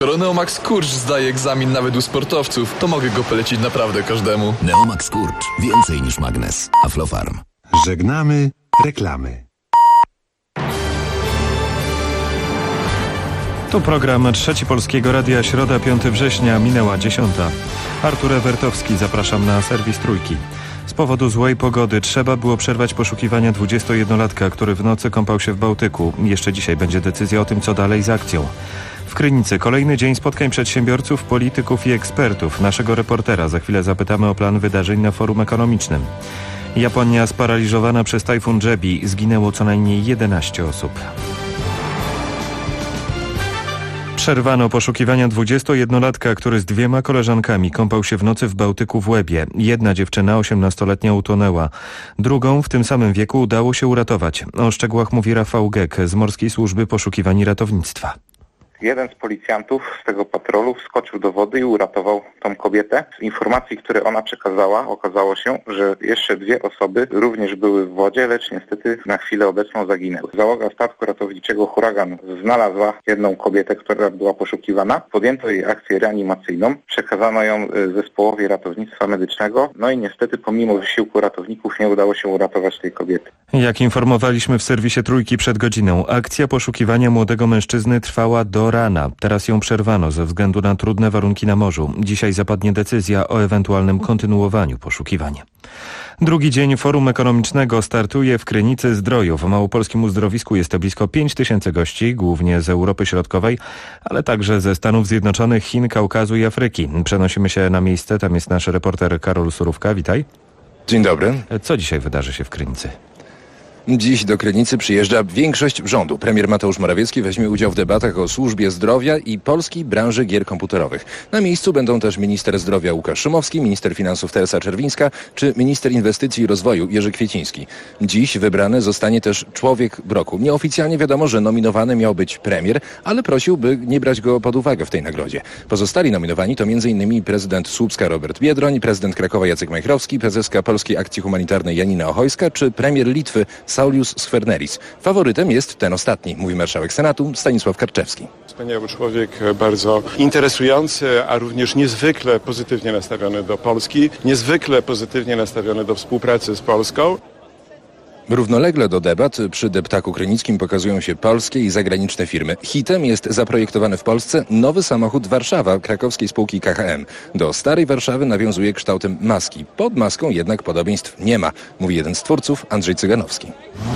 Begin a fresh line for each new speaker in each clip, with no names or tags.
Skoro Neomax Kurcz zdaje egzamin nawet u sportowców, to mogę go polecić naprawdę każdemu.
Neomax Kurcz. Więcej niż magnes. Aflofarm.
Żegnamy reklamy.
Tu program Trzeci Polskiego Radia, środa 5 września, minęła 10. Artur Ewertowski, zapraszam na serwis Trójki. Z powodu złej pogody trzeba było przerwać poszukiwania 21-latka, który w nocy kąpał się w Bałtyku. Jeszcze dzisiaj będzie decyzja o tym, co dalej z akcją. W Krynicy kolejny dzień spotkań przedsiębiorców, polityków i ekspertów. Naszego reportera za chwilę zapytamy o plan wydarzeń na forum ekonomicznym. Japonia sparaliżowana przez tajfun Jebi. Zginęło co najmniej 11 osób. Przerwano poszukiwania 21-latka, który z 2 koleżankami kąpał się w nocy w Bałtyku w Łebie. Jedna dziewczyna, 18-letnia, utonęła. Drugą w tym samym wieku udało się uratować. O szczegółach mówi Rafał Gek z Morskiej Służby Poszukiwań i Ratownictwa.
Jeden z policjantów z tego patrolu wskoczył do wody i uratował tą kobietę. Z informacji, które ona przekazała, okazało się, że jeszcze 2 osoby również były w wodzie, lecz niestety na chwilę obecną zaginęły. Załoga statku ratowniczego Huragan znalazła jedną kobietę, która była poszukiwana. Podjęto jej akcję reanimacyjną, przekazano ją zespołowi ratownictwa medycznego, no i niestety pomimo wysiłku ratowników nie udało się uratować tej kobiety.
Jak informowaliśmy w serwisie Trójki przed godziną, akcja poszukiwania młodego mężczyzny trwała do rana. Teraz ją przerwano ze względu na trudne warunki na morzu. Dzisiaj zapadnie decyzja o ewentualnym kontynuowaniu poszukiwań. Drugi dzień forum ekonomicznego startuje w Krynicy Zdroju. W małopolskim uzdrowisku jest to blisko 5000 gości, głównie z Europy Środkowej, ale także ze Stanów Zjednoczonych, Chin, Kaukazu i Afryki. Przenosimy się na miejsce, tam jest nasz reporter Karol Surówka. Witaj.
Dzień dobry.
Co dzisiaj wydarzy się w Krynicy?
Dziś do Krynicy przyjeżdża większość rządu. Premier Mateusz Morawiecki weźmie udział w debatach o służbie zdrowia i polskiej branży gier komputerowych. Na miejscu będą też minister zdrowia Łukasz Szumowski, minister finansów Teresa Czerwińska czy minister inwestycji i rozwoju Jerzy Kwieciński. Dziś wybrany zostanie też człowiek roku. Nieoficjalnie wiadomo, że nominowany miał być premier, ale prosił, by nie brać go pod uwagę w tej nagrodzie. Pozostali nominowani to m.in. prezydent Słupska Robert Biedroń, prezydent Krakowa Jacek Majchrowski, prezeska Polskiej Akcji Humanitarnej Janina Ochojska czy premier Litwy Saulius Skverneris. Faworytem jest ten ostatni, mówi marszałek Senatu Stanisław Karczewski.
Wspaniały człowiek, bardzo interesujący, a również niezwykle pozytywnie nastawiony do Polski, niezwykle pozytywnie nastawiony do współpracy z Polską.
Równolegle do debat przy deptaku krynickim pokazują się polskie i zagraniczne firmy. Hitem jest zaprojektowany w Polsce nowy samochód Warszawa krakowskiej spółki KHM. Do starej Warszawy nawiązuje kształtem maski. Pod maską jednak podobieństw nie ma, mówi jeden z twórców, Andrzej Cyganowski.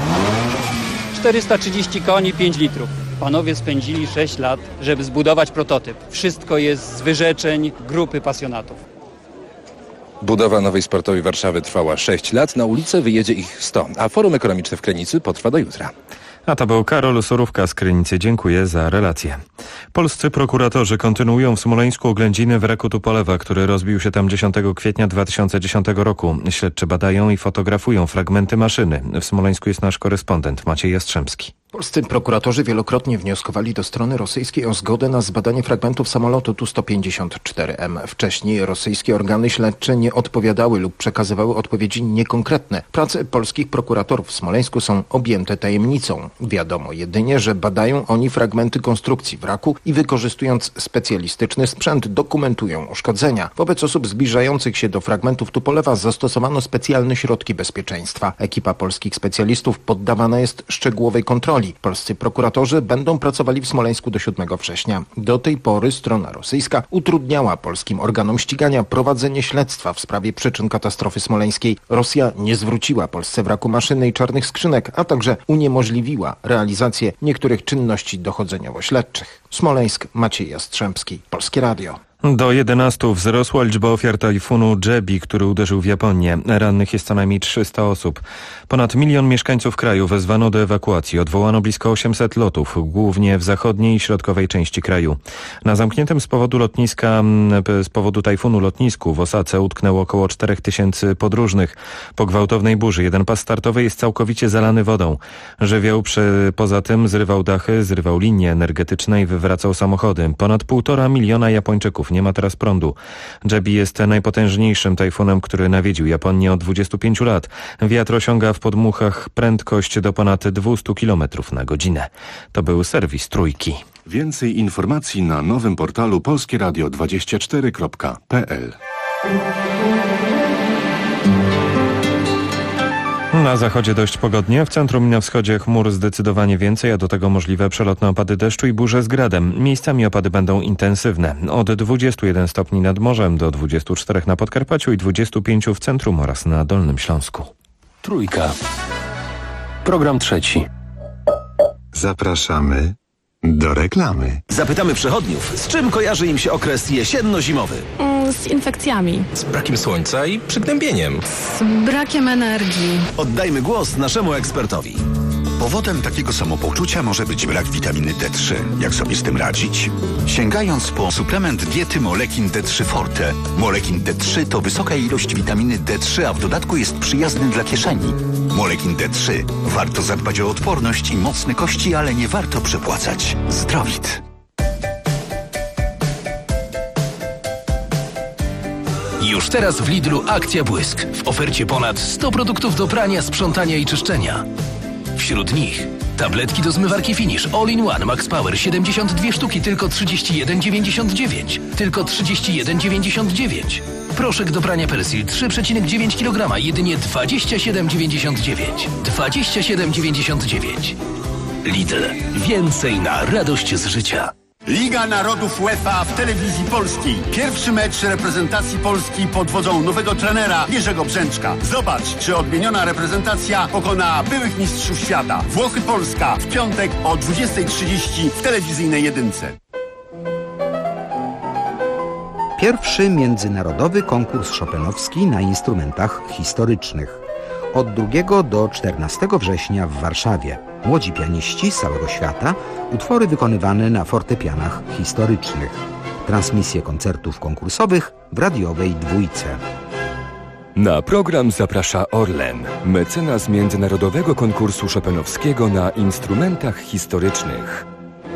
430 koni, 5 litrów. Panowie spędzili 6 lat, żeby zbudować prototyp. Wszystko jest z wyrzeczeń grupy pasjonatów.
Budowa nowej sportowej Warszawy trwała 6 lat, na ulicę wyjedzie ich 100, a forum ekonomiczne w Krynicy potrwa do jutra.
A to był Karol Surówka z Krynicy. Dziękuję za relację. Polscy prokuratorzy kontynuują w Smoleńsku oględziny wraku Tupolewa, który rozbił się tam 10 kwietnia 2010 roku. Śledczy badają i fotografują fragmenty maszyny. W Smoleńsku jest nasz korespondent Maciej Jastrzębski.
Polscy prokuratorzy wielokrotnie wnioskowali do strony rosyjskiej o zgodę na zbadanie fragmentów samolotu Tu-154M. Wcześniej rosyjskie organy śledcze nie odpowiadały lub przekazywały odpowiedzi niekonkretne. Prace polskich prokuratorów w Smoleńsku są objęte tajemnicą. Wiadomo jedynie, że badają oni fragmenty konstrukcji wraku i wykorzystując specjalistyczny sprzęt dokumentują uszkodzenia. Wobec osób zbliżających się do fragmentów Tupolewa zastosowano specjalne środki bezpieczeństwa. Ekipa polskich specjalistów poddawana jest szczegółowej kontroli. Polscy prokuratorzy będą pracowali w Smoleńsku do 7 września. Do tej pory strona rosyjska utrudniała polskim organom ścigania prowadzenie śledztwa w sprawie przyczyn katastrofy smoleńskiej. Rosja nie zwróciła Polsce wraku maszyny i czarnych skrzynek, a także uniemożliwiła realizację niektórych czynności dochodzeniowo-śledczych. Smoleńsk, Maciej Jastrzębski, Polskie Radio.
Do 11 wzrosła liczba ofiar tajfunu Jebi, który uderzył w Japonię. Rannych jest co najmniej 300 osób. Ponad 1 milion mieszkańców kraju wezwano do ewakuacji. Odwołano blisko 800 lotów, głównie w zachodniej i środkowej części kraju. Na zamkniętym z powodu tajfunu lotnisku w Osace utknęło około 4000 podróżnych. Po gwałtownej burzy jeden pas startowy jest całkowicie zalany wodą. Żywioł poza tym zrywał dachy, zrywał linie energetyczne i wywracał samochody. Ponad 1,5 miliona Japończyków nie ma teraz prądu. Jebi jest najpotężniejszym tajfunem, który nawiedził Japonię od 25 lat. Wiatr osiąga w podmuchach prędkość do ponad 200 km na godzinę. To był serwis Trójki.
Więcej informacji na nowym portalu polskieradio24.pl.
Na zachodzie dość pogodnie, w centrum i na wschodzie chmur zdecydowanie więcej, a do tego możliwe przelotne opady deszczu i burze z gradem. Miejscami opady będą intensywne. Od 21 stopni nad morzem do 24 na Podkarpaciu i 25 w centrum oraz na Dolnym Śląsku.
Trójka. Program trzeci.
Zapraszamy do reklamy.
Zapytamy przechodniów, z czym kojarzy im się okres jesienno-zimowy?
Z infekcjami.
Z brakiem słońca i przygnębieniem.
Z brakiem energii.
Oddajmy głos naszemu ekspertowi.
Powodem takiego samopoczucia może być brak witaminy D3. Jak sobie z tym radzić? Sięgając po suplement diety Molekin D3 Forte. Molekin D3 to wysoka ilość witaminy D3, a w dodatku jest przyjazny dla kieszeni. Molekin D3. Warto zadbać o odporność i mocne kości, ale nie warto przepłacać. Zdrowit.
Już teraz w Lidlu akcja Błysk. W ofercie ponad 100 produktów do prania, sprzątania i czyszczenia. Wśród nich tabletki do zmywarki Finish All-in-One Max Power 72 sztuki, tylko 31,99. Tylko 31,99. Proszek do prania Persil 3,9 kg, jedynie 27,99. 27,99. Lidl. Więcej na radość z życia.
Liga Narodów UEFA w telewizji polskiej. Pierwszy mecz reprezentacji Polski pod wodzą nowego trenera Jerzego Brzęczka. Zobacz, czy odmieniona reprezentacja pokona byłych mistrzów świata. Włochy-Polska w piątek o 20:30 w telewizyjnej jedynce.
Pierwszy międzynarodowy konkurs chopinowski na instrumentach historycznych. Od 2 do 14 września w Warszawie. Młodzi pianiści z całego świata, utwory wykonywane na fortepianach historycznych. Transmisje koncertów konkursowych w radiowej Dwójce.
Na program zaprasza Orlen, mecenas Międzynarodowego Konkursu Chopinowskiego na instrumentach historycznych.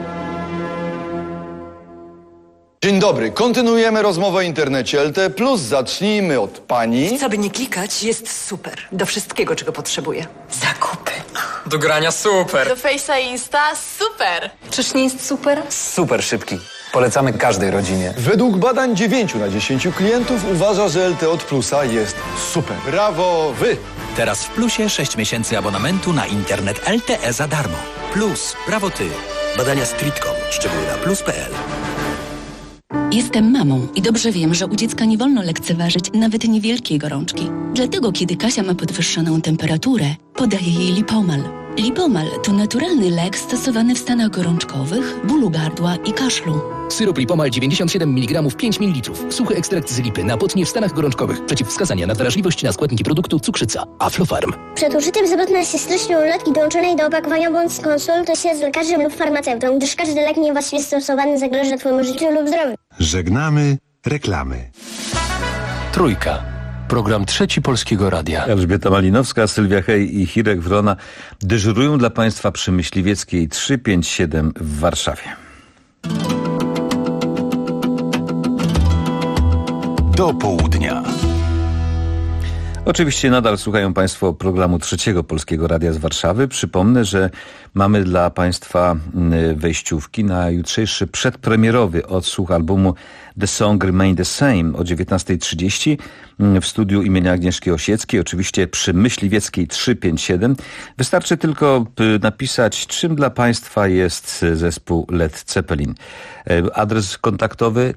Dzień dobry, kontynuujemy rozmowę o internecie LTE+. Zacznijmy od pani.
Co by nie klikać, jest super. Do wszystkiego, czego potrzebuję. Zakupy.
Do grania super.
Do Face'a i Insta super.
Czyż nie jest super?
Super szybki. Polecamy każdej rodzinie.
Według badań 9 na 10 klientów uważa, że LTE od Plusa jest super. Brawo wy!
Teraz w Plusie 6 miesięcy abonamentu na internet LTE za darmo. Plus, brawo ty. Badania Streetcom. Szczegóły na plus.pl.
Jestem mamą i dobrze wiem, że u dziecka nie wolno lekceważyć nawet niewielkiej gorączki. Dlatego, kiedy Kasia ma podwyższoną temperaturę, podaję jej Lipomal. Lipomal to naturalny lek stosowany w stanach gorączkowych, bólu gardła i kaszlu.
Syrop Lipomal 97 mg 5 ml. Suchy ekstrakt z lipy na potnie w stanach gorączkowych. Przeciwwskazania na wrażliwość na składniki produktu cukrzyca. Aflofarm.
Przed użyciem zapewne się stycznej ulotki dołączonej do opakowania bądź skonsultuj się z lekarzem lub farmaceutą, gdyż każdy lek niewłaściwie stosowany zagraża Twojemu życiu lub zdrowiu.
Żegnamy reklamy.
Trójka. Program trzeci Polskiego Radia.
Elżbieta Malinowska, Sylwia Hej i Hirek Wrona dyżurują dla Państwa przy Myśliwieckiej 357 w Warszawie.
Do południa.
Oczywiście nadal słuchają Państwo programu Trzeciego Polskiego Radia z Warszawy. Przypomnę, że mamy dla Państwa wejściówki na jutrzejszy przedpremierowy odsłuch albumu The Song Remain the Same o 19:30 w studiu imienia Agnieszki Osieckiej, oczywiście przy Myśliwieckiej 357. Wystarczy tylko napisać, czym dla Państwa jest zespół Led Zeppelin. Adres kontaktowy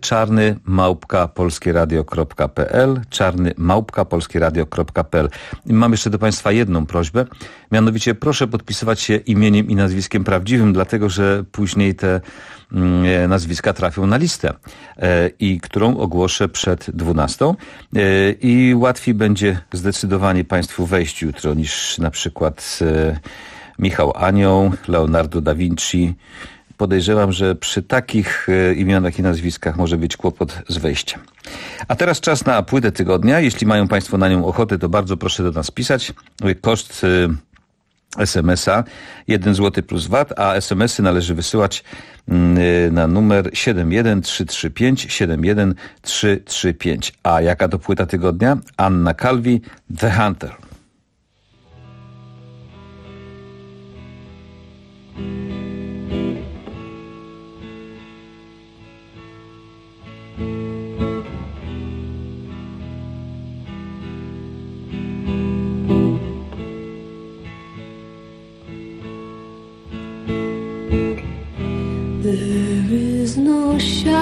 czarny@polskieradio.pl, czarny@polskieradio.pl. Mam jeszcze do Państwa jedną prośbę, mianowicie proszę podpisywać się imieniem i nazwiskiem prawdziwym, dlatego że później te nazwiska trafią na listę, i którą ogłoszę przed 12. I łatwiej będzie zdecydowanie Państwu wejść jutro niż na przykład Michał Anioł, Leonardo da Vinci. Podejrzewam, że przy takich imionach i nazwiskach może być kłopot z wejściem. A teraz czas na płytę tygodnia. Jeśli mają Państwo na nią ochotę, to bardzo proszę do nas pisać. Koszt SMS-a 1 zł plus VAT, a SMS-y należy wysyłać na numer 71335 71335. A jaka to płyta tygodnia? Anna Calvi, The Hunter.
There is no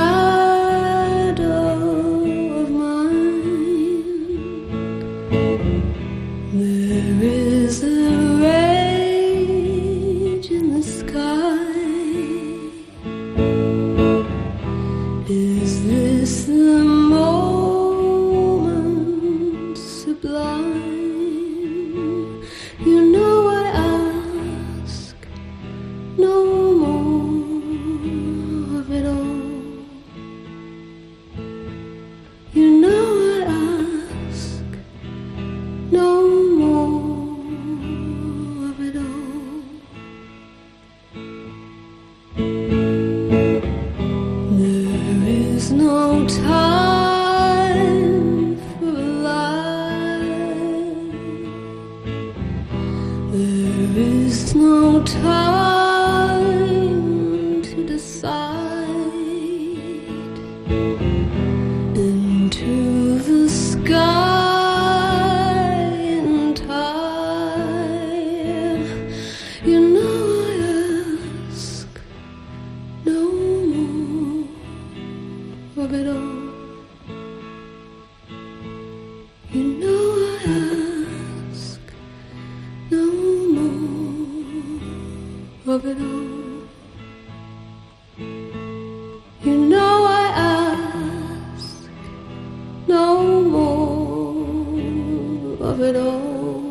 shadow of mine. There is a rage in the sky. Is this the moment sublime? You know I ask no more. It all. You know I ask no more of it all. There is no time for life. There is no time to decide. Into the sky entire. You know I ask no more of it all. You know I ask no more of it all. You know I ask no more of it all.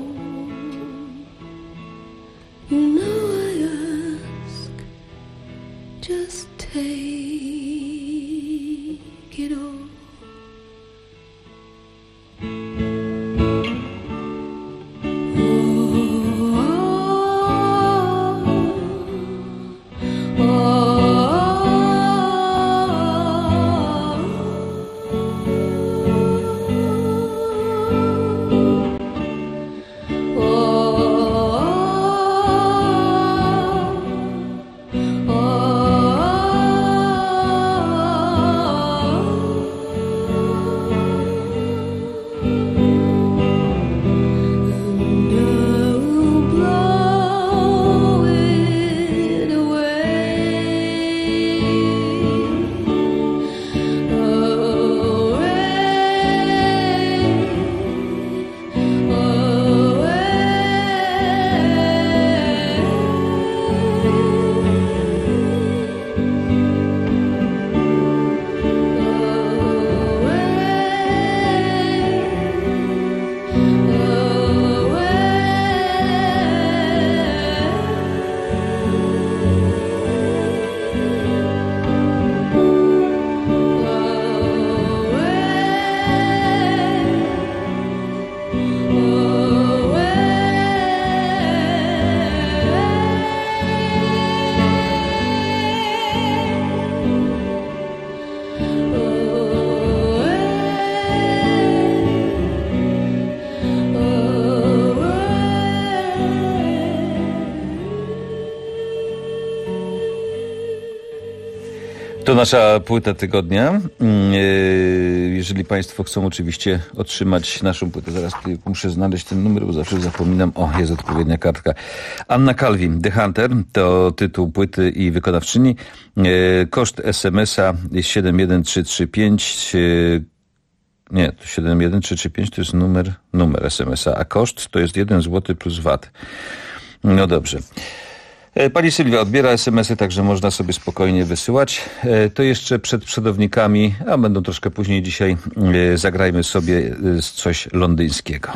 You know I ask, just take it all.
To nasza płyta tygodnia. Jeżeli Państwo chcą oczywiście otrzymać naszą płytę, zaraz muszę znaleźć ten numer, bo zawsze zapominam. O, jest odpowiednia kartka. Anna Calvin, The Hunter, to tytuł płyty i wykonawczyni. Koszt SMS-a jest 71335. Nie, 71335 to jest numer SMS-a, a koszt to jest 1 zł plus VAT. No dobrze. Pani Sylwia odbiera SMS-y, także można sobie spokojnie wysyłać. To jeszcze przed przodownikami, a będą troszkę później dzisiaj, zagrajmy sobie coś londyńskiego.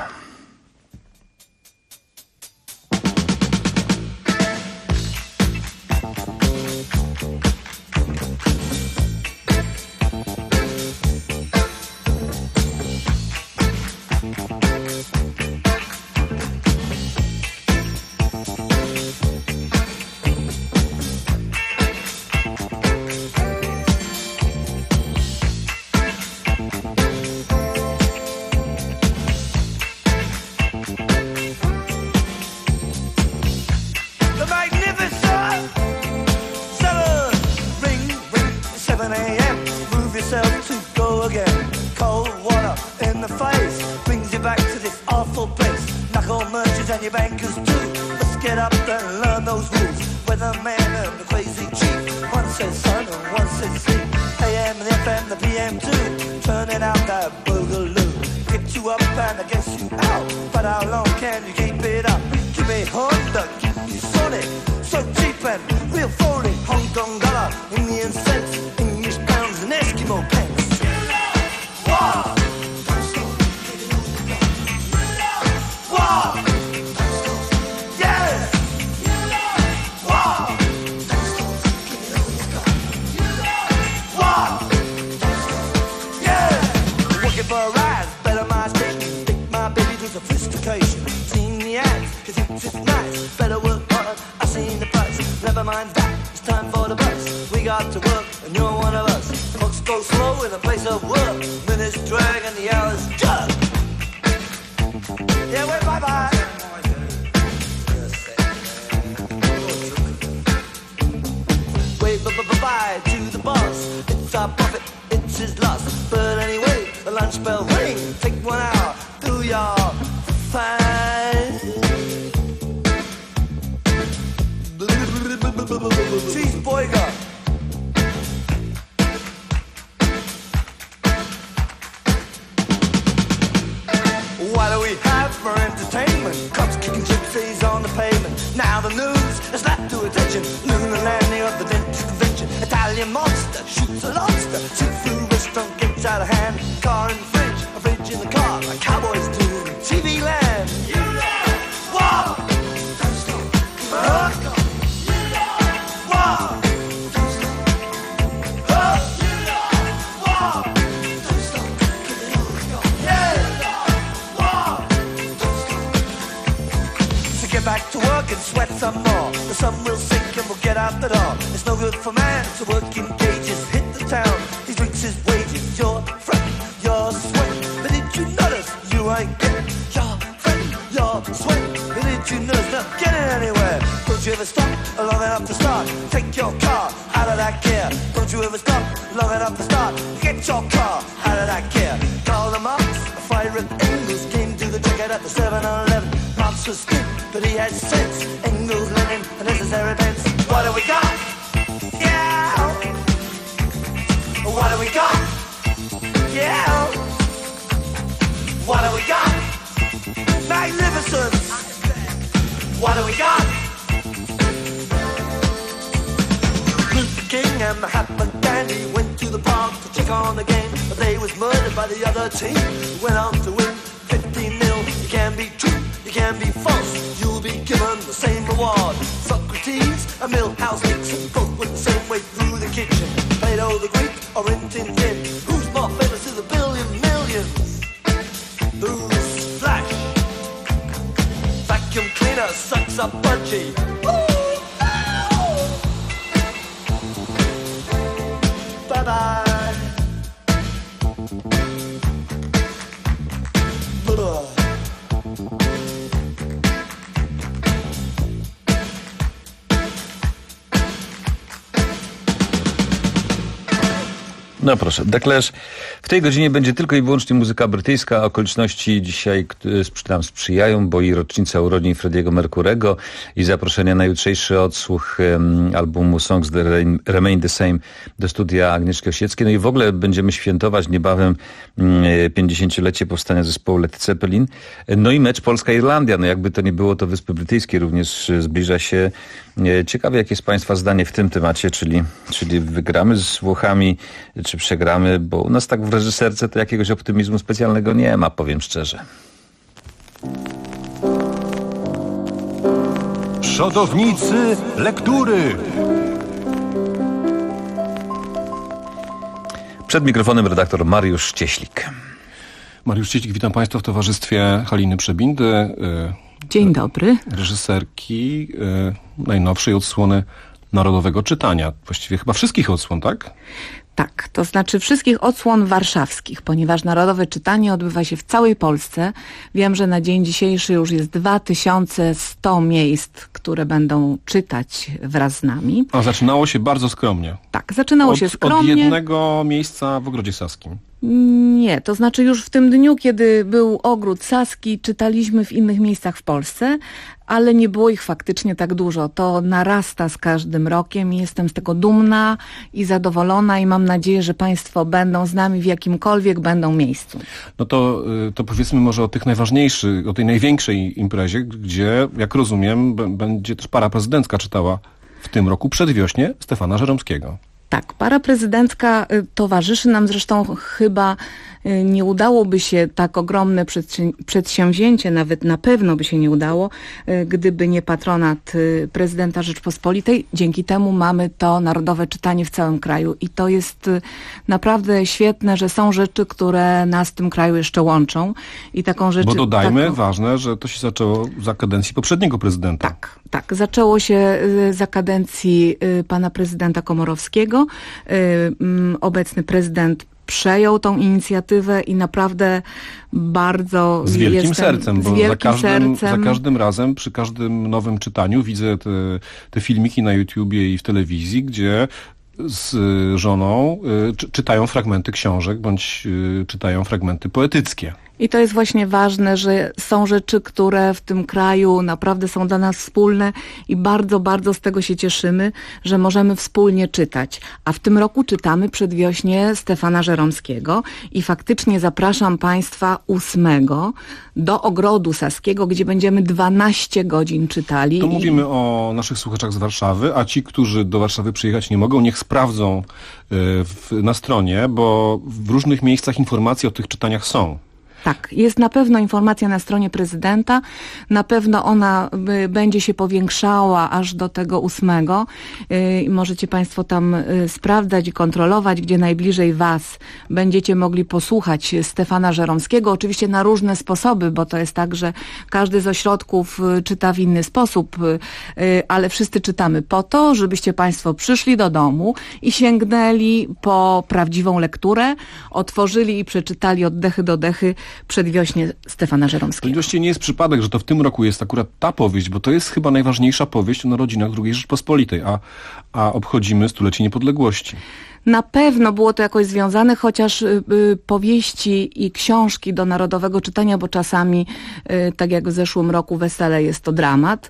and your bankers too. Let's get up and learn those rules. Weatherman and the crazy chief. One says sun and one says sea. AM and the FM, the PM too. Turning out that boogaloo. Get you up and I guess you out. But how long can you keep it up? Give me Honda, give me Sonic. So cheap and real phony. Hong Kong dollar, Indian cents, English pounds and Eskimo pence. Wow! Wow! Yeah! Wow! Wow! Yeah! Working for a rise, better my station. Take my baby to sophistication. Seen the ads, cause it's just nice. Better work hard, I've seen the price. Never mind that, it's time for the bus. We got to work, and you're one of us. Folks go slow in a place of work. Minutes drag and the hours jug. Yeah, wait, bye-bye. Wave bye-bye to the boss. It's our profit, it's his loss. But anyway, the lunch bell ring. Take 1 hour, do your fine. Cheese boyga. What do we have for entertainment? Cops kicking gypsies on the pavement. Now the news has led to attention. Lunar landing of the dentist convention. Italian monster shoots a lobster. Seafood restaurant gets out of hand. Car in the fridge, a fridge in the car. Like cowboys do in TV land. You know what? Don't stop. Don't stop. You know what? Don't stop. You know what? Don't stop. Yeah. So get back to work and sweat some more. The sun will sink and we'll get out the door. It's no good for man to work in cages. Hit the town, he drinks his wages. You're fretting, you're sweating. But did you notice you ain't getting? You're fretting, you're sweating. But did you notice not getting anywhere? Don't you ever stop long enough to start? Take your car out of that gear. Don't you ever stop long enough to start? Get your car out of that gear. Call the Marx, a fire at Engels. Came to the checkout at the 7-Eleven. Marx was good, but he had sense. Engels, Lenin, a necessary pence. What do we got? Yeah. What do we got? Yeah. What do we got? Magnificent. What do we got? Luther King and Mahatma Gandhi went to the park to check on the game, but they was murdered by the other team. Went on to win 15-0. You can be true, you can be false. You'll be given the same reward. Socrates and Milhouse Nixon both went the same way through the kitchen. Plato the Greek or Rin Tin Tin. Who's more famous in the billion millions? Who's Flash? Vacuum cleaner sucks up budgie. Bye-bye.
No proszę, The Clash. W tej godzinie będzie tylko i wyłącznie muzyka brytyjska. Okoliczności dzisiaj nam sprzyjają, bo i rocznica urodzin Freddie'ego Mercurego i zaproszenia na jutrzejszy odsłuch albumu Songs That Remain the Same do studia Agnieszki Osieckiej. No i w ogóle będziemy świętować niebawem 50-lecie powstania zespołu Led Zeppelin. No i mecz Polska-Irlandia. No jakby to nie było, to Wyspy Brytyjskie również zbliża się. Ciekawe, jakie jest Państwa zdanie w tym temacie, czyli wygramy z Włochami, czy przegramy, bo u nas tak w reżyserce to jakiegoś optymizmu specjalnego nie ma, powiem szczerze.
Przodownicy lektury.
Przed mikrofonem redaktor Mariusz Cieślik.
Mariusz Cieślik, witam Państwa w towarzystwie Haliny Przebindy.
Dzień dobry.
Reżyserki najnowszej odsłony Narodowego Czytania. Właściwie chyba wszystkich odsłon, tak?
Tak, to znaczy wszystkich odsłon warszawskich, ponieważ Narodowe Czytanie odbywa się w całej Polsce. Wiem, że na dzień dzisiejszy już jest 2100 miejsc, które będą czytać wraz z nami.
A zaczynało się bardzo skromnie.
Tak, zaczynało się skromnie.
Od jednego miejsca w Ogrodzie Saskim.
Nie, to znaczy już w tym dniu, kiedy był Ogród Saski, czytaliśmy w innych miejscach w Polsce, ale nie było ich faktycznie tak dużo. To narasta z każdym rokiem i jestem z tego dumna i zadowolona i mam nadzieję, że Państwo będą z nami w jakimkolwiek będą miejscu.
No to powiedzmy może o tych najważniejszych, o tej największej imprezie, gdzie, jak rozumiem, będzie też para prezydencka czytała w tym roku przedwiośnie Stefana Żeromskiego.
Tak, para prezydencka towarzyszy nam, zresztą chyba nie udałoby się tak ogromne przedsięwzięcie, nawet na pewno by się nie udało, gdyby nie patronat prezydenta Rzeczpospolitej. Dzięki temu mamy to narodowe czytanie w całym kraju i to jest naprawdę świetne, że są rzeczy, które nas w tym kraju jeszcze łączą. I taką rzecz.
Bo dodajmy, ważne, że to się zaczęło za kadencji poprzedniego prezydenta.
Tak, zaczęło się za kadencji pana prezydenta Komorowskiego. Obecny prezydent przejął tą inicjatywę i naprawdę bardzo
z wielkim sercem, bo za każdym razem, przy każdym nowym czytaniu widzę te filmiki na YouTubie i w telewizji, gdzie z żoną czytają fragmenty książek, bądź czytają fragmenty poetyckie.
I to jest właśnie ważne, że są rzeczy, które w tym kraju naprawdę są dla nas wspólne i bardzo, bardzo z tego się cieszymy, że możemy wspólnie czytać. A w tym roku czytamy przedwiośnie Stefana Żeromskiego i faktycznie zapraszam Państwa 8 do Ogrodu Saskiego, gdzie będziemy 12 godzin czytali.
To mówimy o naszych słuchaczach z Warszawy, a ci, którzy do Warszawy przyjechać nie mogą, niech sprawdzą na stronie, bo w różnych miejscach informacje o tych czytaniach są.
Tak, jest na pewno informacja na stronie prezydenta, na pewno ona będzie się powiększała aż do tego 8. Możecie Państwo tam sprawdzać i kontrolować, gdzie najbliżej Was będziecie mogli posłuchać Stefana Żeromskiego. Oczywiście na różne sposoby, bo to jest tak, że każdy z ośrodków czyta w inny sposób, ale wszyscy czytamy po to, żebyście Państwo przyszli do domu i sięgnęli po prawdziwą lekturę, otworzyli i przeczytali od dechy do dechy przedwiośnie Stefana Żeromskiego.
To właściwie nie jest przypadek, że to w tym roku jest akurat ta powieść, bo to jest chyba najważniejsza powieść o narodzinach II Rzeczpospolitej, a obchodzimy stulecie niepodległości.
Na pewno było to jakoś związane, chociaż powieści i książki do narodowego czytania, bo czasami, tak jak w zeszłym roku Wesele, jest to dramat.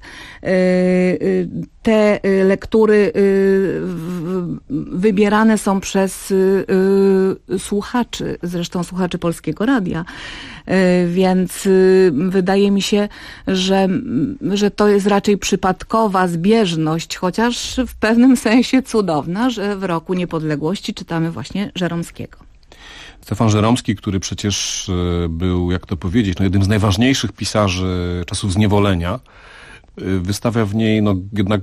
Te lektury wybierane są przez słuchaczy, zresztą słuchaczy Polskiego Radia, więc wydaje mi się, że to jest raczej przypadkowa zbieżność, chociaż w pewnym sensie cudowna, że w roku niepodległości czytamy właśnie Żeromskiego.
Stefan Żeromski, który przecież był, jak to powiedzieć, jednym z najważniejszych pisarzy czasów zniewolenia, wystawia w niej jednak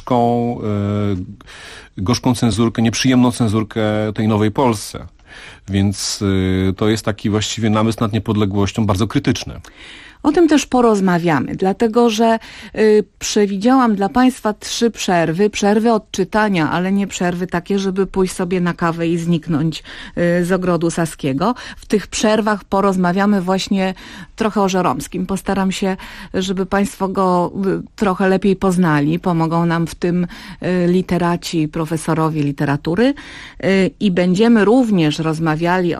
gorzką cenzurkę, nieprzyjemną cenzurkę tej nowej Polsce. Więc to jest taki właściwie namysł nad niepodległością bardzo krytyczny.
O tym też porozmawiamy, dlatego że przewidziałam dla Państwa 3 przerwy. Przerwy od czytania, ale nie przerwy takie, żeby pójść sobie na kawę i zniknąć z Ogrodu Saskiego. W tych przerwach porozmawiamy właśnie trochę o Żeromskim. Postaram się, żeby Państwo go trochę lepiej poznali. Pomogą nam w tym literaci, profesorowie literatury. I będziemy również rozmawiali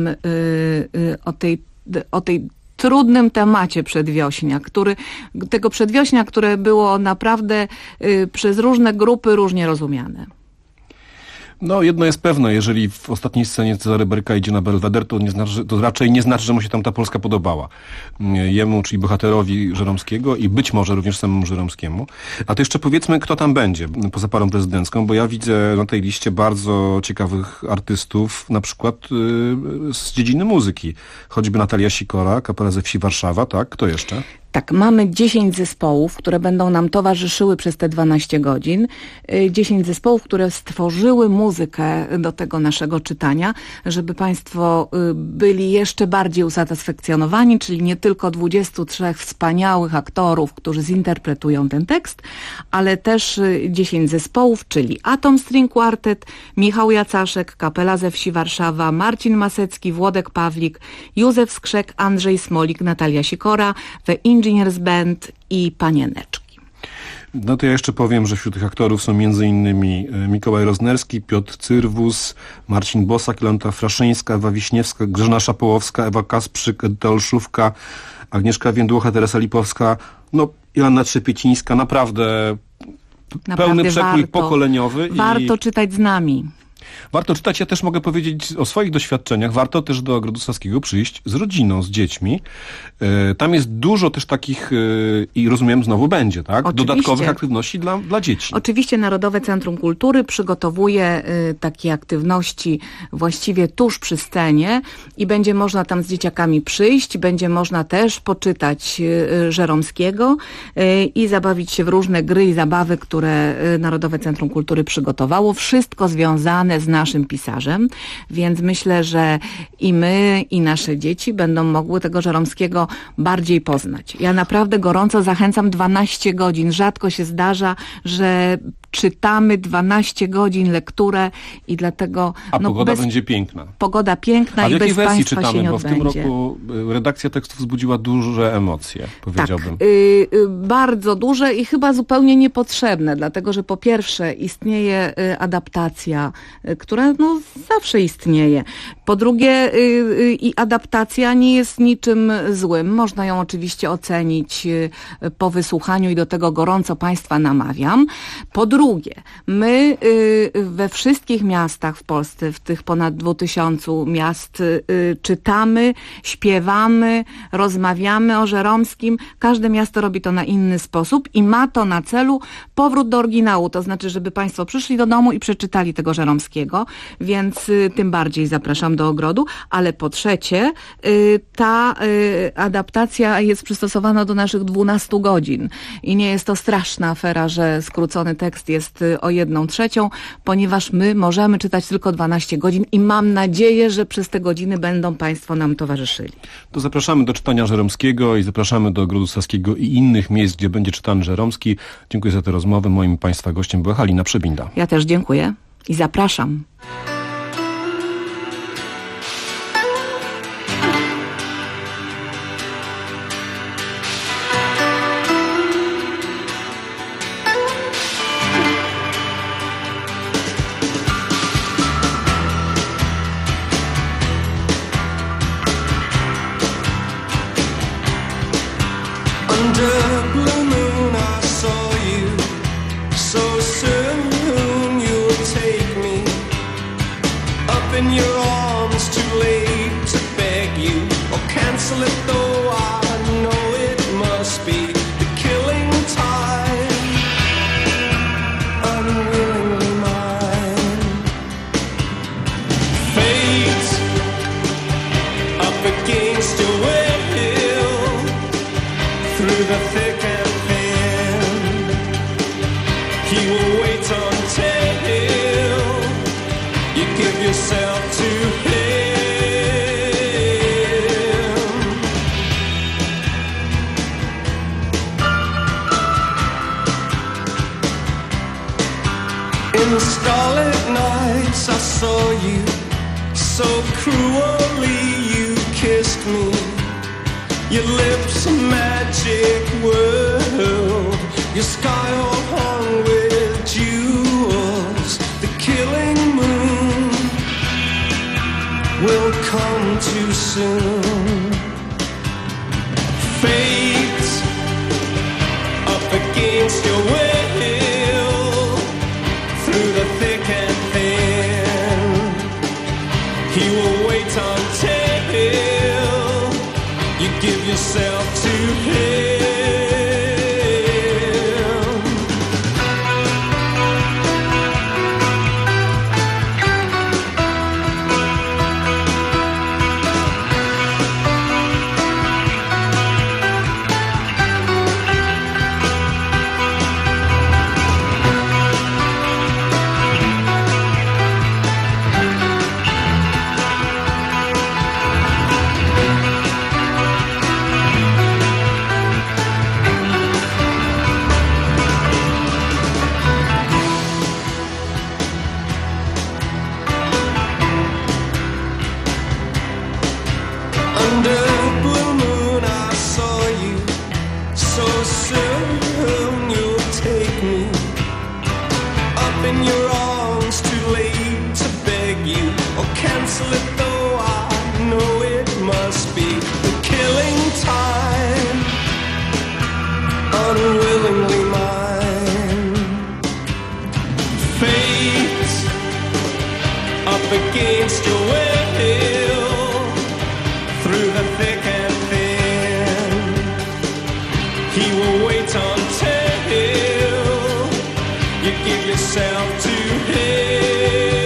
o tej trudnym temacie przedwiośnia, które było naprawdę przez różne grupy różnie rozumiane.
No, jedno jest pewne, jeżeli w ostatniej scenie Cezary Beryka idzie na Belweder, to raczej nie znaczy, że mu się tam ta Polska podobała. Jemu, czyli bohaterowi Żeromskiego i być może również samemu Żeromskiemu. A to jeszcze powiedzmy, kto tam będzie poza parą prezydencką, bo ja widzę na tej liście bardzo ciekawych artystów, na przykład z dziedziny muzyki. Choćby Natalia Sikora, Kapela ze Wsi Warszawa, tak? Kto jeszcze?
Tak, mamy 10 zespołów, które będą nam towarzyszyły przez te 12 godzin. 10 zespołów, które stworzyły muzykę do tego naszego czytania, żeby Państwo byli jeszcze bardziej usatysfakcjonowani, czyli nie tylko 23 wspaniałych aktorów, którzy zinterpretują ten tekst, ale też 10 zespołów, czyli Atom String Quartet, Michał Jacaszek, Kapela ze Wsi Warszawa, Marcin Masecki, Włodek Pawlik, Józef Skrzek, Andrzej Smolik, Natalia Sikora, The Engineers Band i Panieneczki.
No to ja jeszcze powiem, że wśród tych aktorów są m.in. Mikołaj Roznerski, Piotr Cyrwus, Marcin Bosak, Jolanta Fraszyńska, Ewa Wiśniewska, Grażyna Szapołowska, Ewa Kasprzyk, Edyta Olszówka, Agnieszka Więdłocha, Teresa Lipowska, no Joanna Trzepiecińska, naprawdę pełny przekrój pokoleniowy.
Warto czytać z nami.
Warto czytać, ja też mogę powiedzieć o swoich doświadczeniach. Warto też do Ogrodu Saskiego przyjść z rodziną, z dziećmi. Tam jest dużo też takich, i rozumiem, znowu będzie, tak?
Oczywiście.
Dodatkowych aktywności dla dzieci.
Oczywiście Narodowe Centrum Kultury przygotowuje takie aktywności właściwie tuż przy scenie i będzie można tam z dzieciakami przyjść, będzie można też poczytać Żeromskiego i zabawić się w różne gry i zabawy, które Narodowe Centrum Kultury przygotowało. Wszystko związane z naszym pisarzem, więc myślę, że i my, i nasze dzieci będą mogły tego Żeromskiego bardziej poznać. Ja naprawdę gorąco zachęcam. 12 godzin. Rzadko się zdarza, że czytamy 12 godzin lekturę i dlatego...
A pogoda będzie piękna.
Pogoda piękna i bez państwa się nie odbędzie.
Bo w tym roku redakcja tekstów wzbudziła duże emocje, powiedziałbym.
Tak, bardzo duże i chyba zupełnie niepotrzebne, dlatego że po pierwsze istnieje adaptacja, która zawsze istnieje. Po drugie i adaptacja nie jest niczym złym. Można ją oczywiście ocenić po wysłuchaniu i do tego gorąco Państwa namawiam. Po drugie, my we wszystkich miastach w Polsce, w tych ponad 2000 miast czytamy, śpiewamy, rozmawiamy o Żeromskim. Każde miasto robi to na inny sposób i ma to na celu powrót do oryginału. To znaczy, żeby Państwo przyszli do domu i przeczytali tego Żeromskiego, więc tym bardziej zapraszam do ogrodu. Ale po trzecie, ta adaptacja jest przystosowana do naszych 12 godzin i nie jest to straszna afera, że skrócony tekst jest o 1/3, ponieważ my możemy czytać tylko 12 godzin i mam nadzieję, że przez te godziny będą Państwo nam towarzyszyli.
To zapraszamy do czytania Żeromskiego i zapraszamy do Ogrodu Saskiego i innych miejsc, gdzie będzie czytany Żeromski. Dziękuję za tę rozmowę. Moim Państwa gościem była Halina Przebinda.
Ja też dziękuję i zapraszam.
In the starlit nights I saw you, so cruelly you kissed me. Your lips a magic world, your sky all hung with jewels. The killing moon will come too soon. Fate up against your will, through the thick and thin, he will wait until you give yourself to him. Take in your arms, too late to beg you or cancel it, though I know it must be the killing time, unwillingly mine. Fate up against your will, through the thick and thin, he will wait until you give yourself to him.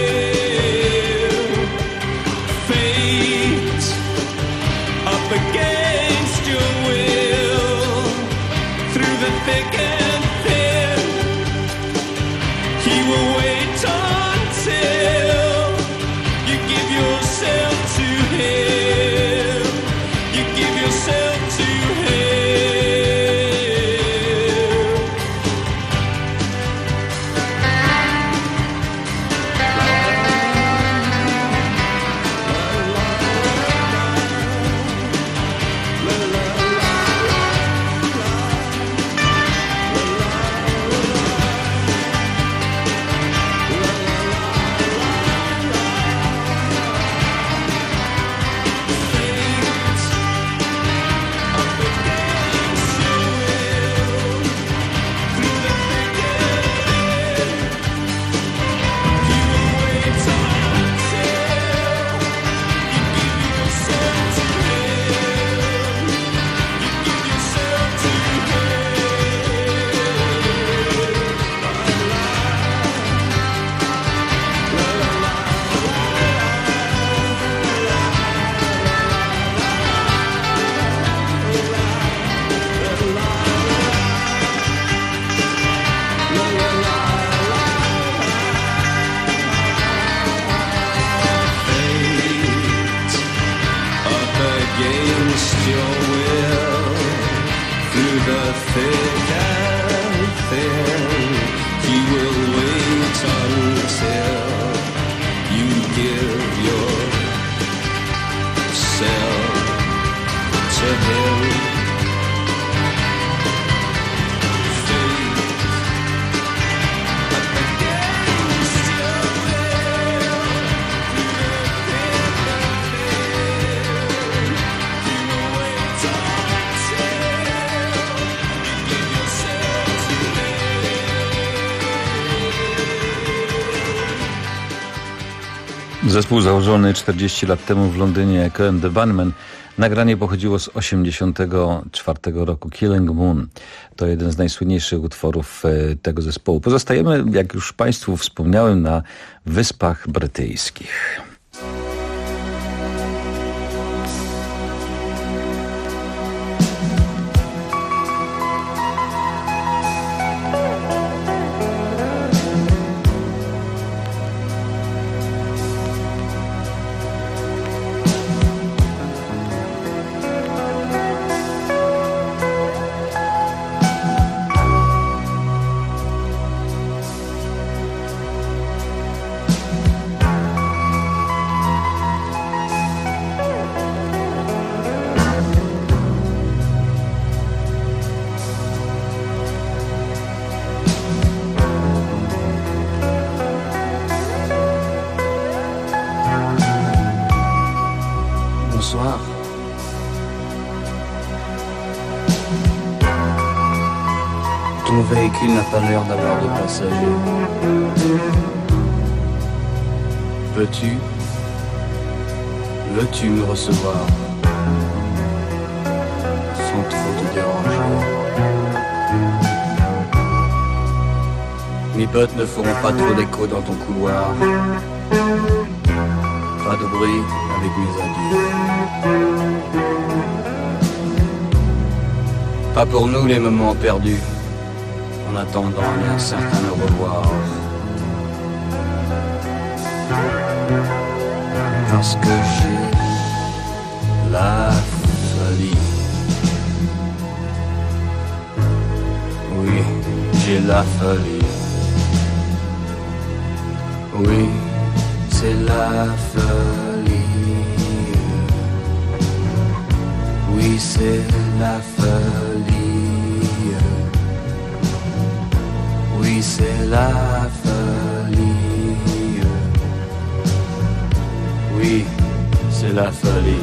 Fate up against your will, through the thick and thin, he will wait until you give yourself to him. You give yourself to him.
Zespół założony 40 lat temu w Londynie, Cohen the Bunnymen. Nagranie pochodziło z 1984 roku. Killing Moon to jeden z najsłynniejszych utworów tego zespołu. Pozostajemy, jak już Państwu wspomniałem, na Wyspach Brytyjskich.
Bonsoir. Ton véhicule n'a pas l'air d'avoir de passagers. Veux-tu me recevoir sans trop te déranger? Mes bottes ne feront pas trop d'écho dans ton couloir. Pas de bruit avec mes adieux. Pas pour nous les moments perdus, en attendant un certain au revoir. Parce que j'ai la folie. Oui, j'ai la folie. Oui, c'est la folie. Oui, c'est la folie. Oui, c'est la folie. Oui, c'est la folie.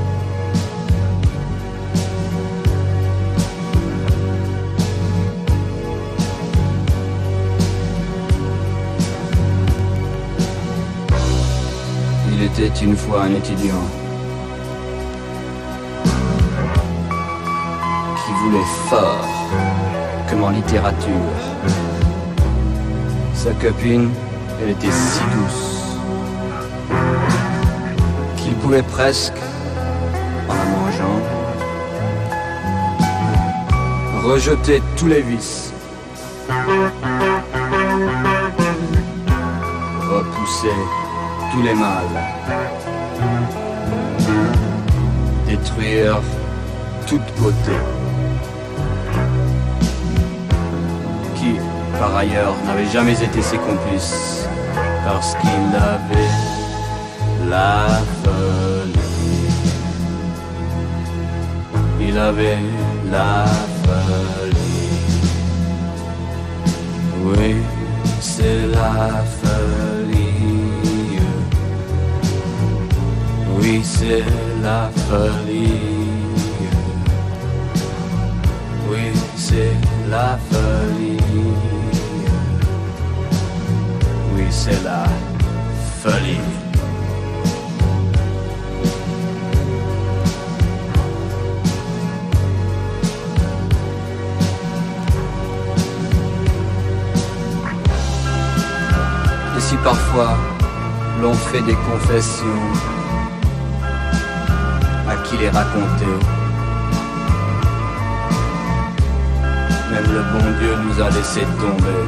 Il était une fois un étudiant qui voulait fort, comme en littérature. Sa copine, elle était si douce qu'il pouvait presque, en la mangeant, rejeter tous les vices, repousser tous les mâles, détruire toute beauté, qui, par ailleurs, n'avait jamais été ses complices, parce qu'il avait la folie. Il avait la folie. Oui, c'est la folie. Oui, c'est la folie. Oui, c'est la folie. Oui, c'est la folie. Et si parfois l'on fait des confessions, à qui les raconter? Même le bon Dieu nous a laissé tomber.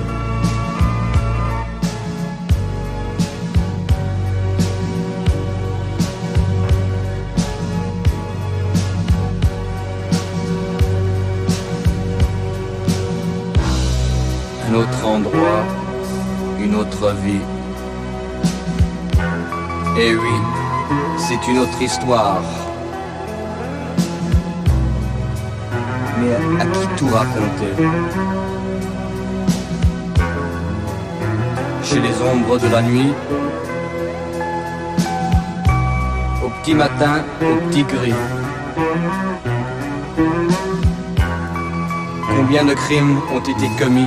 Un autre endroit, une autre vie. Et oui, c'est une autre histoire. Mais à qui tout raconter? Chez les ombres de la nuit, au petit matin, au petit gris. Combien de crimes ont été commis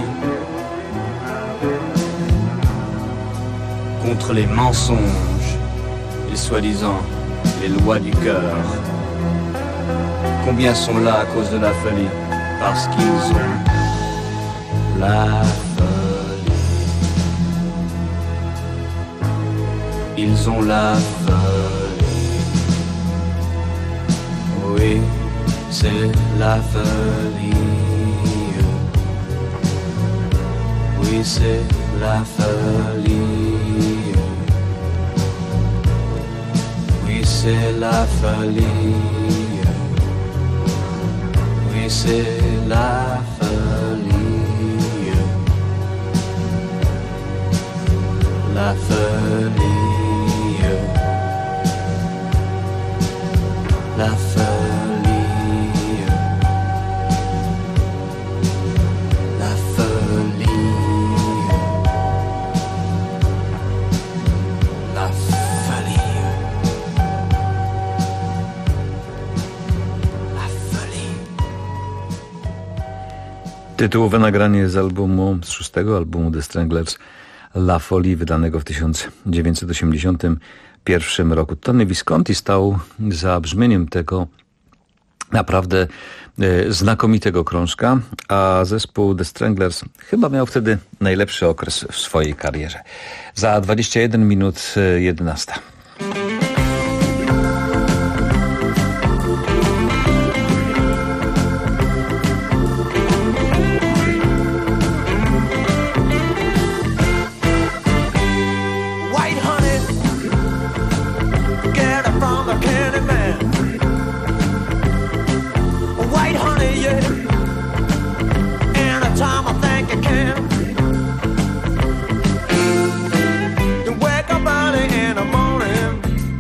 contre les mensonges et soi-disant les lois du cœur? Combien sont là à cause de la folie? Parce qu'ils ont la folie. Ils ont la folie. Oui, c'est la folie. Oui, c'est la folie. Oui, c'est la folie. Oui, c'est la folie. La folie. La folie. La folie. La folie.
Tytułowe nagranie z szóstego albumu The Stranglers, La Folie, wydanego w 1981 roku. Tony Visconti stał za brzmieniem tego naprawdę znakomitego krążka, a zespół The Stranglers chyba miał wtedy najlepszy okres w swojej karierze. Za 21 minut 11.
You wake up early in the morning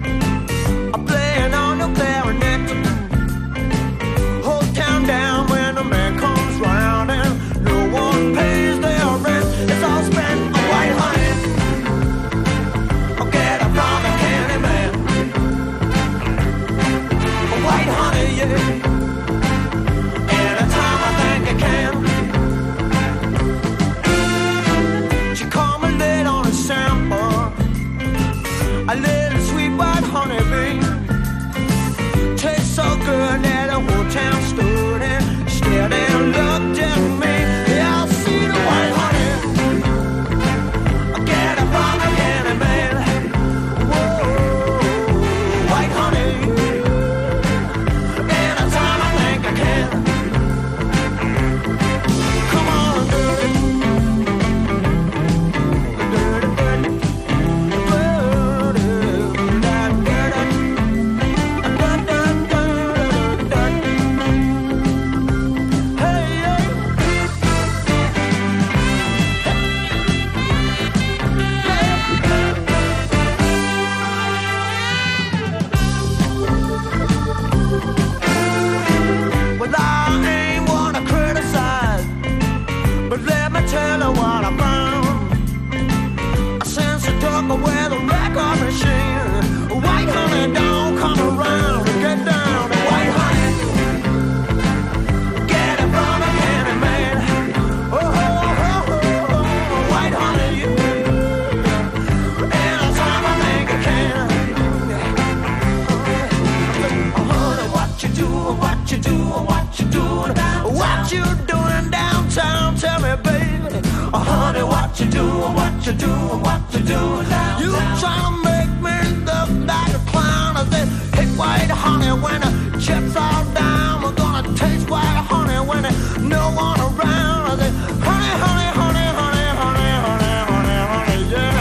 you doing, what you doing, what you doing downtown? Tell me, baby, honey, what you doing, what you doing, what you doing downtown? You trying to make me look like a clown? I said, hey, white honey, when the chips all down, we're gonna taste white honey when there's no one around. I said, honey, honey, honey, honey, honey, honey, honey, honey, yeah.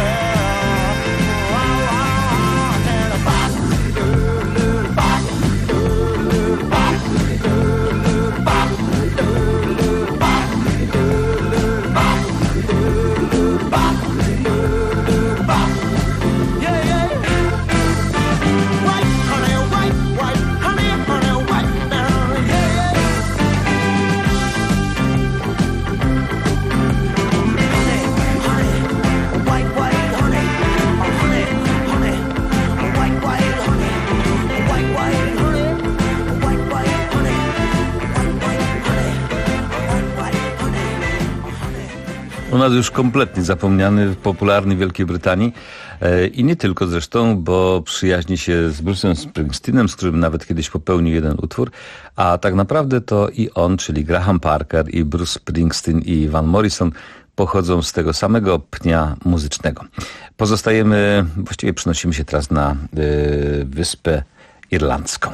U nas już kompletnie zapomniany, popularny w Wielkiej Brytanii i nie tylko zresztą, bo przyjaźni się z Bruce'em Springsteenem, z którym nawet kiedyś popełnił jeden utwór, a tak naprawdę to i on, czyli Graham Parker, i Bruce Springsteen, i Van Morrison pochodzą z tego samego pnia muzycznego. Właściwie przenosimy się teraz na Wyspę Irlandzką.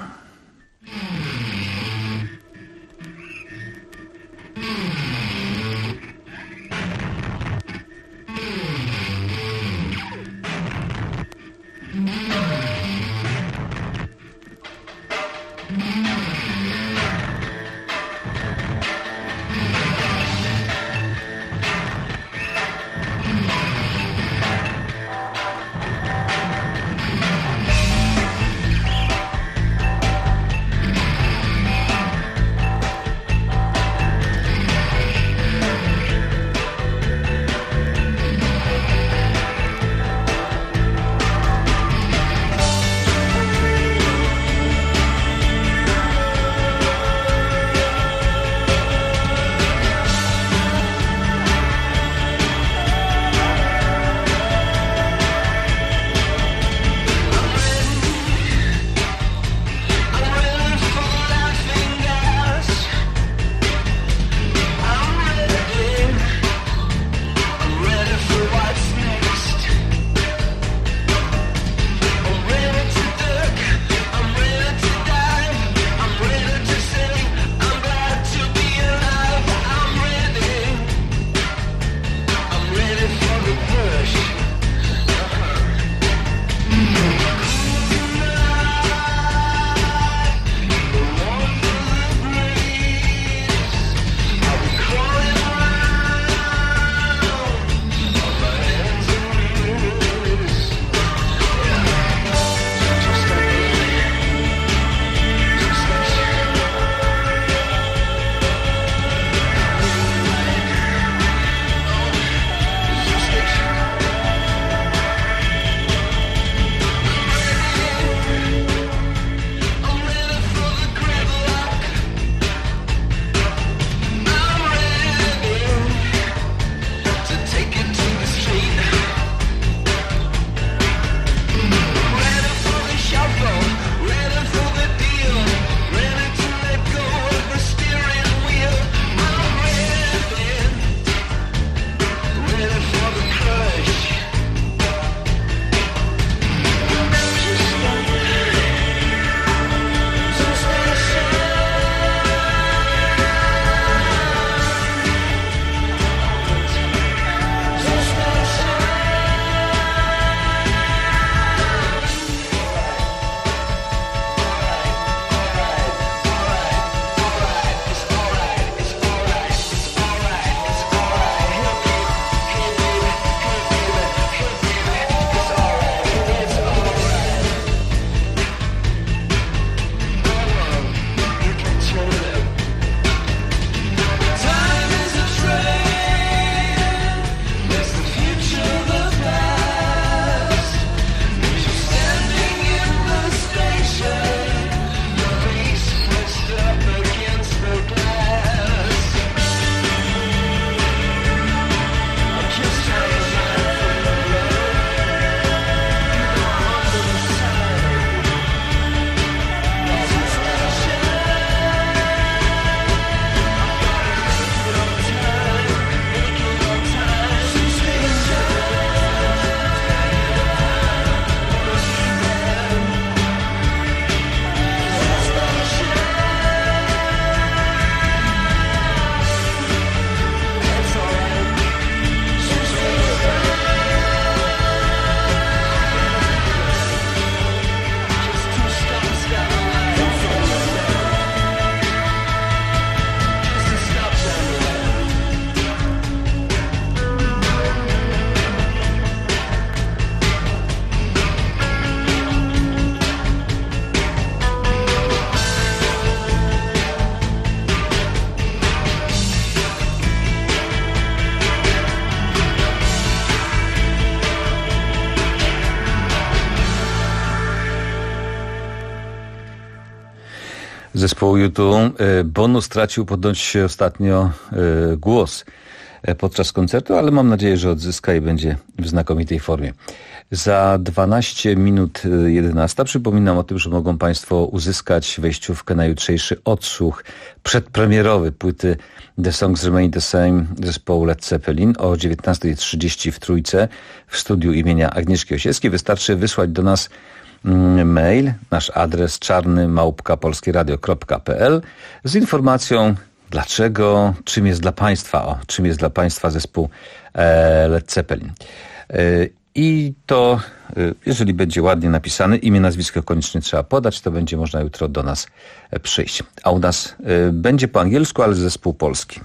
zespołu U2. Bono stracił ponoć ostatnio głos podczas koncertu, ale mam nadzieję, że odzyska i będzie w znakomitej formie. Za 12 minut 11 przypominam o tym, że mogą Państwo uzyskać wejściówkę na jutrzejszy odsłuch przedpremierowy płyty The Songs Remain the Same zespołu Led Zeppelin o 19:30 w Trójce w studiu imienia Agnieszki Osieckiej. Wystarczy wysłać do nas mail, nasz adres czarny@polskieradio.pl z informacją dlaczego, czym jest dla Państwa zespół Led Zeppelin. I to, jeżeli będzie ładnie napisane, imię, nazwisko koniecznie trzeba podać, to będzie można jutro do nas przyjść. A u nas będzie po angielsku, ale zespół polski.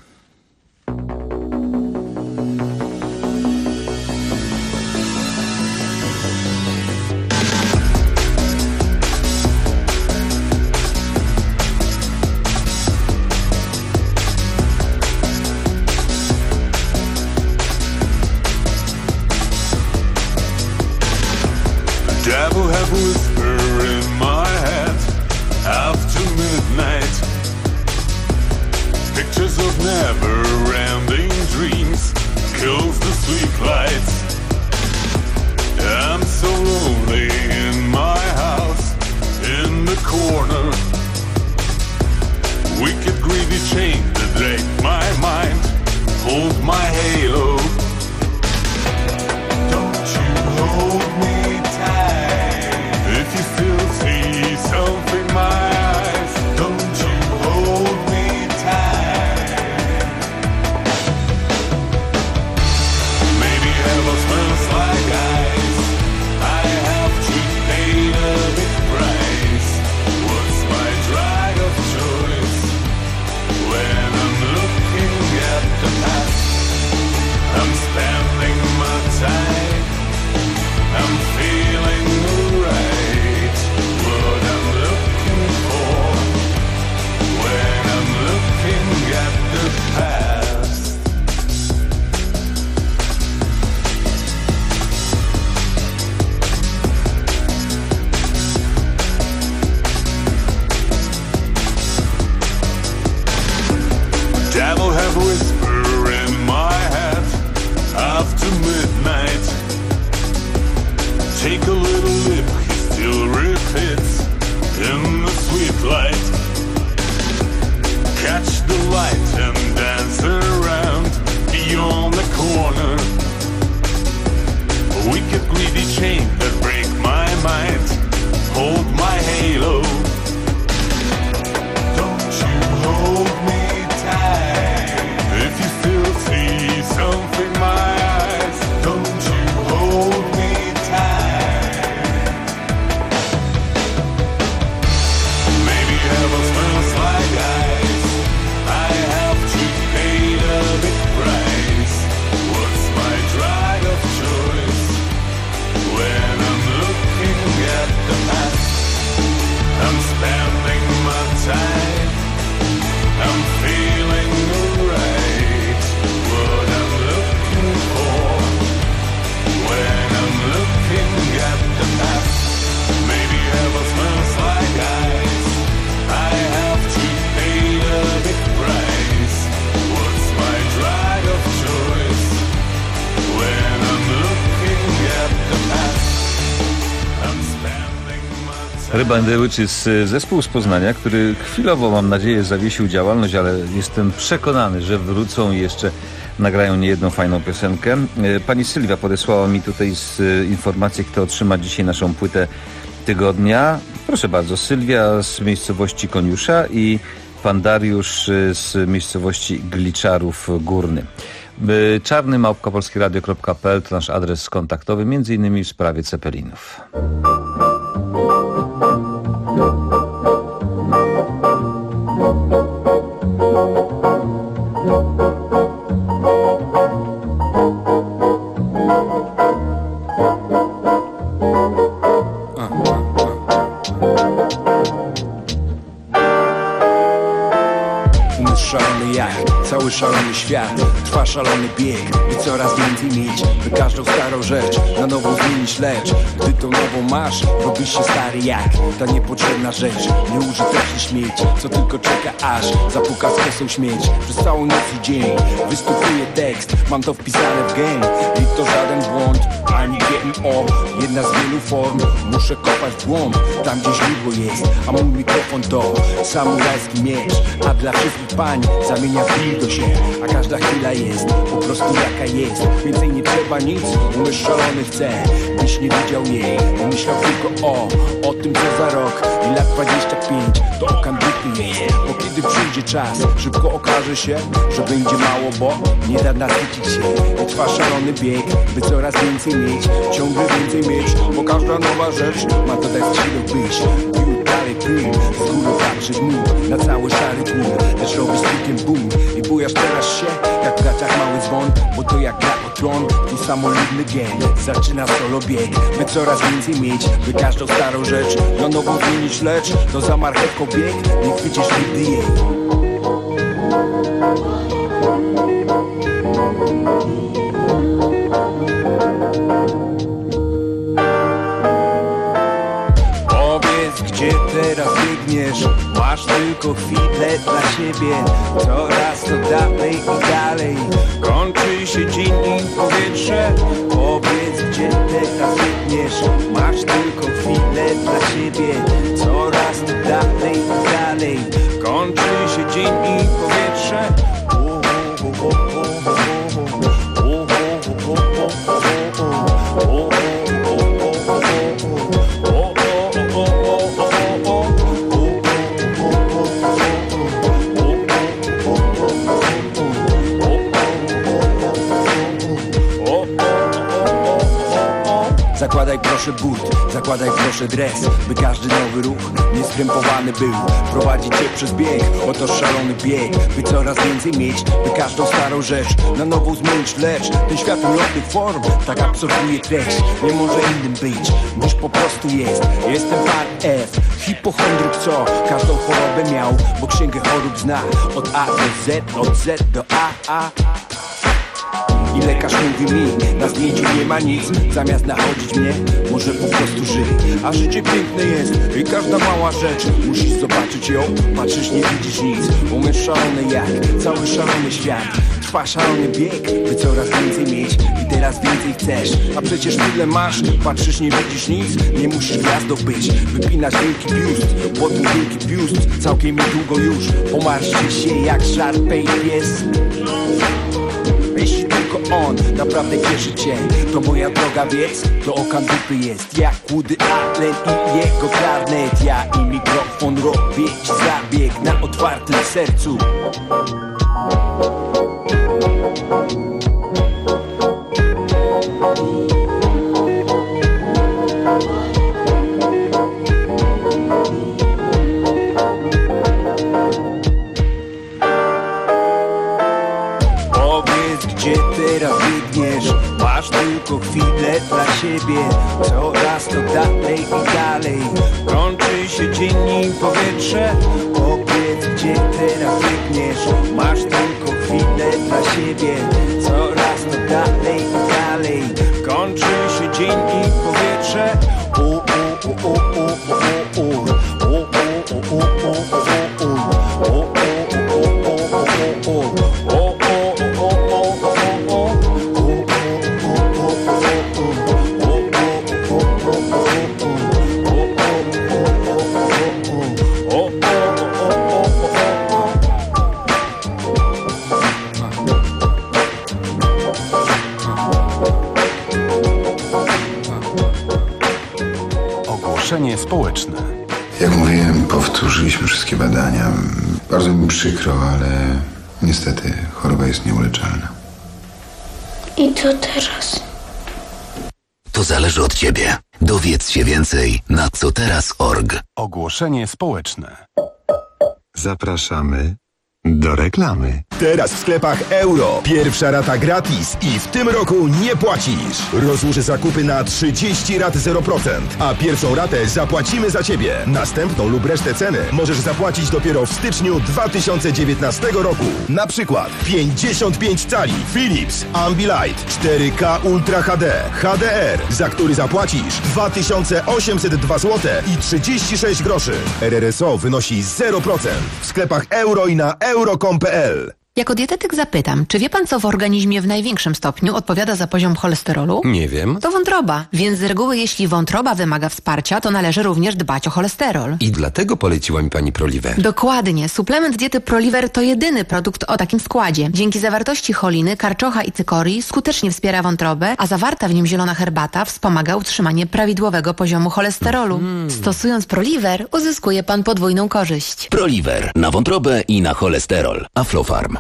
Devil have whisper in my head after midnight. Pictures of never-ending dreams kills the sweet lights. I'm so lonely in my house, in the corner. Wicked greedy chain that break my mind. Hold my halo. Don't you hold me. If you still see something in my eyes, don't you hold me tight. Maybe heaven smells like ice. I have to pay a big price. What's my drug of choice when I'm looking at the past? I'm spending my time. I'm feeling right, what I'm looking for when I'm looking at the past. Devil have whisper in my head after midnight. Take a little lip, he still repeats in the sweet light. Catch the light and dance around beyond the corner. A wicked greedy chain that break my mind. Hold my halo. Don't you hold me tight. If you still see something in my eyes, don't you hold me tight. Maybe heaven smells like ice. I have to pay a big price. What's my drug of choice when I'm looking at the past? I'm spending my time. I'm feeling alright. What I'm looking for when I'm looking at the past. Maybe heaven smells like ice. I have to pay a big price. What's my drug of choice when I'm looking at the past? I'm spending my time.
Ryba and the Witches, zespół z Poznania, który chwilowo, mam nadzieję, zawiesił działalność, ale jestem przekonany, że wrócą i jeszcze nagrają niejedną fajną piosenkę. Pani Sylwia podesłała mi tutaj informację, kto otrzyma dzisiaj naszą płytę tygodnia. Proszę bardzo, Sylwia z miejscowości Koniusza i pan Dariusz z miejscowości Gliczarów Górny. czarny@polskieradio.pl to nasz adres kontaktowy, między innymi w sprawie Zeppelinów.
cały szalony świat. Trwa szalony bieg, by coraz więcej mieć, by każdą starą rzecz na nową zmienić, lecz gdy tą nową masz, robisz się stary jak ta niepotrzebna rzecz, nieużyteczny śmieć, co tylko czeka aż zapuka z kosą śmieć. Przez całą noc i dzień wystupuję tekst, mam to wpisane w game i to żaden błąd, ani GMO, jedna z wielu form. Muszę kopać w głąb, tam gdzie źródło jest, a mój mikrofon to samurajski miecz. A dla wszystkich pań zamienia dildo się, a każda chwila jest po prostu jaka jest. Więcej nie trzeba nic, umysł szalony chce, byś nie widział jej. Pomyślał tylko o tym co za rok i lat 25 to okan dupy jest. Bo kiedy przyjdzie czas, szybko okaże się, że będzie mało, bo nie da nasycić się. I trwa szalony bieg, by coraz więcej mieć, ciągle więcej mieć, bo każda nowa rzecz ma dodać siły byś bił dalej prym, z góry patrzy dmuch na cały szary tłum, lecz robi stukiem boom i bujasz teraz się jak w gaciach mały dzwon, bo to jak gra o tron i samolubny gen zaczyna solo bieg, by coraz więcej mieć, by każdą starą rzecz na nową zmienić, lecz to za marchewką bieg, nie chwycisz nigdy jej. Gdzie teraz biegniesz? Masz tylko chwilę dla siebie. Coraz to dalej i dalej. Kończy się dzień i powietrze. Powiedz, gdzie teraz biegniesz? Masz tylko chwilę dla siebie. Coraz to dalej i dalej. Kończy się dzień i powietrze. Zakładaj proszę but, zakładaj proszę dres, by każdy nowy ruch nieskrępowany był. Prowadzi cię przez bieg, oto szalony bieg, by coraz więcej mieć, by każdą starą rzecz na nową zmienić, lecz ten świat ulotnych form tak absorbuje treść. Nie może innym być, niż po prostu jest. Jestem pan F, hipochondryk, co każdą chorobę miał, bo księgę chorób zna od A do Z, od Z do A. I lekarz mówi mi, na zdjęciu nie ma nic, zamiast nachodzić mnie, może po prostu żyj. A życie piękne jest i każda mała rzecz, musisz zobaczyć ją, patrzysz nie widzisz nic. Umysł szalony jak cały szalony świat. Trwa szalony bieg, by coraz więcej mieć i teraz więcej chcesz. A przecież tyle masz, patrzysz nie widzisz nic. Nie musisz gwiazdą być, wypinasz wielki biust, bo ten wielki biust całkiem niedługo już pomarszczy się jak szarpej pies. Jeśli tylko on naprawdę cieszy cię, to moja droga wiedz, to okan dupy jest jak Woody Allen i jego klarnet. Ja i mikrofon robię ci zabieg na otwartym sercu. Gdzie teraz biegniesz? Masz tylko chwilę dla siebie. Coraz to dalej i dalej. Kończy się dzień i powietrze. Powiedz, gdzie teraz biegniesz? Masz tylko chwilę dla siebie. Coraz to dalej i dalej. Kończy się dzień i powietrze.
Ogłoszenie społeczne.
Jak mówiłem, powtórzyliśmy wszystkie badania. Bardzo mi przykro, ale niestety choroba jest nieuleczalna.
I co teraz?
To zależy od ciebie. Dowiedz się więcej na coteraz.org.
Ogłoszenie społeczne.
Zapraszamy Do reklamy.
Teraz w sklepach Euro. Pierwsza rata gratis i w tym roku nie płacisz. Rozłóż zakupy na 30 rat 0%, a pierwszą ratę zapłacimy za Ciebie. Następną lub resztę ceny możesz zapłacić dopiero w styczniu 2019 roku. Na przykład 55 cali Philips Ambilight 4K Ultra HD HDR, za który zapłacisz 2802 zł i 36 groszy. RRSO wynosi 0% w sklepach Euro i na euro.com.pl.
Jako dietetyk zapytam, czy wie pan, co w organizmie w największym stopniu odpowiada za poziom cholesterolu?
Nie wiem.
To wątroba, więc z reguły jeśli wątroba wymaga wsparcia, to należy również dbać o cholesterol.
I dlatego poleciła mi pani Proliver.
Dokładnie. Suplement diety Proliver to jedyny produkt o takim składzie. Dzięki zawartości choliny, karczocha i cykorii skutecznie wspiera wątrobę, a zawarta w nim zielona herbata wspomaga utrzymanie prawidłowego poziomu cholesterolu. Stosując Proliver, uzyskuje pan podwójną korzyść.
Proliver na wątrobę i na cholesterol. Aflofarm.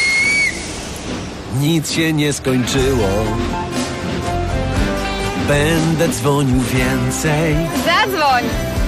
Nic się nie skończyło. Będę dzwonił więcej.
Zadzwoń!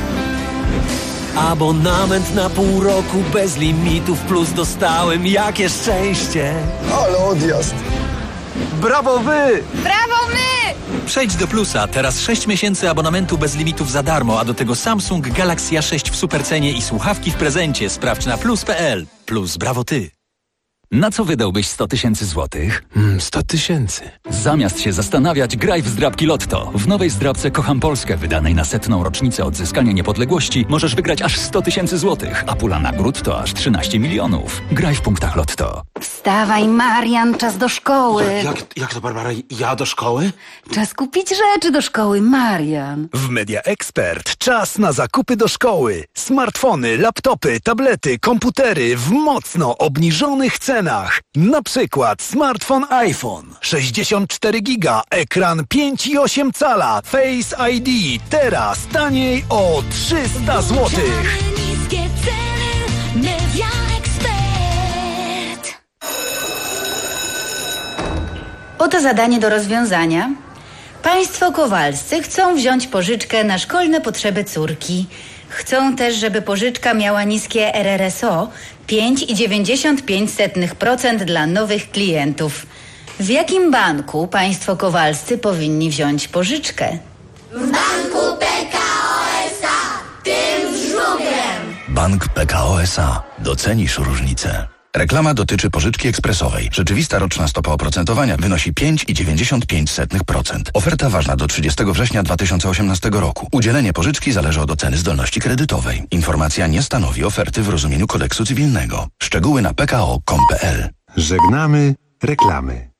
Abonament na pół roku bez limitów plus dostałem. Jakie szczęście!
Ale odjazd!
Brawo wy!
Brawo my!
Przejdź do Plusa. Teraz 6 miesięcy abonamentu bez limitów za darmo, a do tego Samsung Galaxy A6 w supercenie i słuchawki w prezencie. Sprawdź na plus.pl. Plus, brawo ty!
Na co wydałbyś 100 000 złotych?
100 000.
Zamiast się zastanawiać, graj w zdrabki Lotto. W nowej zdrabce Kocham Polskę, wydanej na 100. rocznicę odzyskania niepodległości, możesz wygrać aż 100 000 złotych, a pula nagród to aż 13 milionów. Graj w punktach Lotto.
Wstawaj, Marian, czas do szkoły.
Jak to, Barbara? Ja do szkoły?
Czas kupić rzeczy do szkoły, Marian.
W Media Expert czas na zakupy do szkoły. Smartfony, laptopy, tablety, komputery w mocno obniżonych cenach. Na przykład smartfon iPhone 64 giga, ekran 5,8 cala, Face ID. Teraz taniej o 300 zł.
Oto zadanie do rozwiązania. Państwo Kowalscy chcą wziąć pożyczkę na szkolne potrzeby córki. Chcą też, żeby pożyczka miała niskie RRSO 5,95% dla nowych klientów. W jakim banku państwo Kowalscy powinni wziąć pożyczkę?
W banku PKO SA, tym z żubrem.
Bank PKO SA. Docenisz różnicę. Reklama dotyczy pożyczki ekspresowej. Rzeczywista roczna stopa oprocentowania wynosi 5,95%. Oferta ważna do 30 września 2018 roku. Udzielenie pożyczki zależy od oceny zdolności kredytowej. Informacja nie stanowi oferty w rozumieniu kodeksu cywilnego. Szczegóły na pko.com.pl.
Żegnamy reklamy.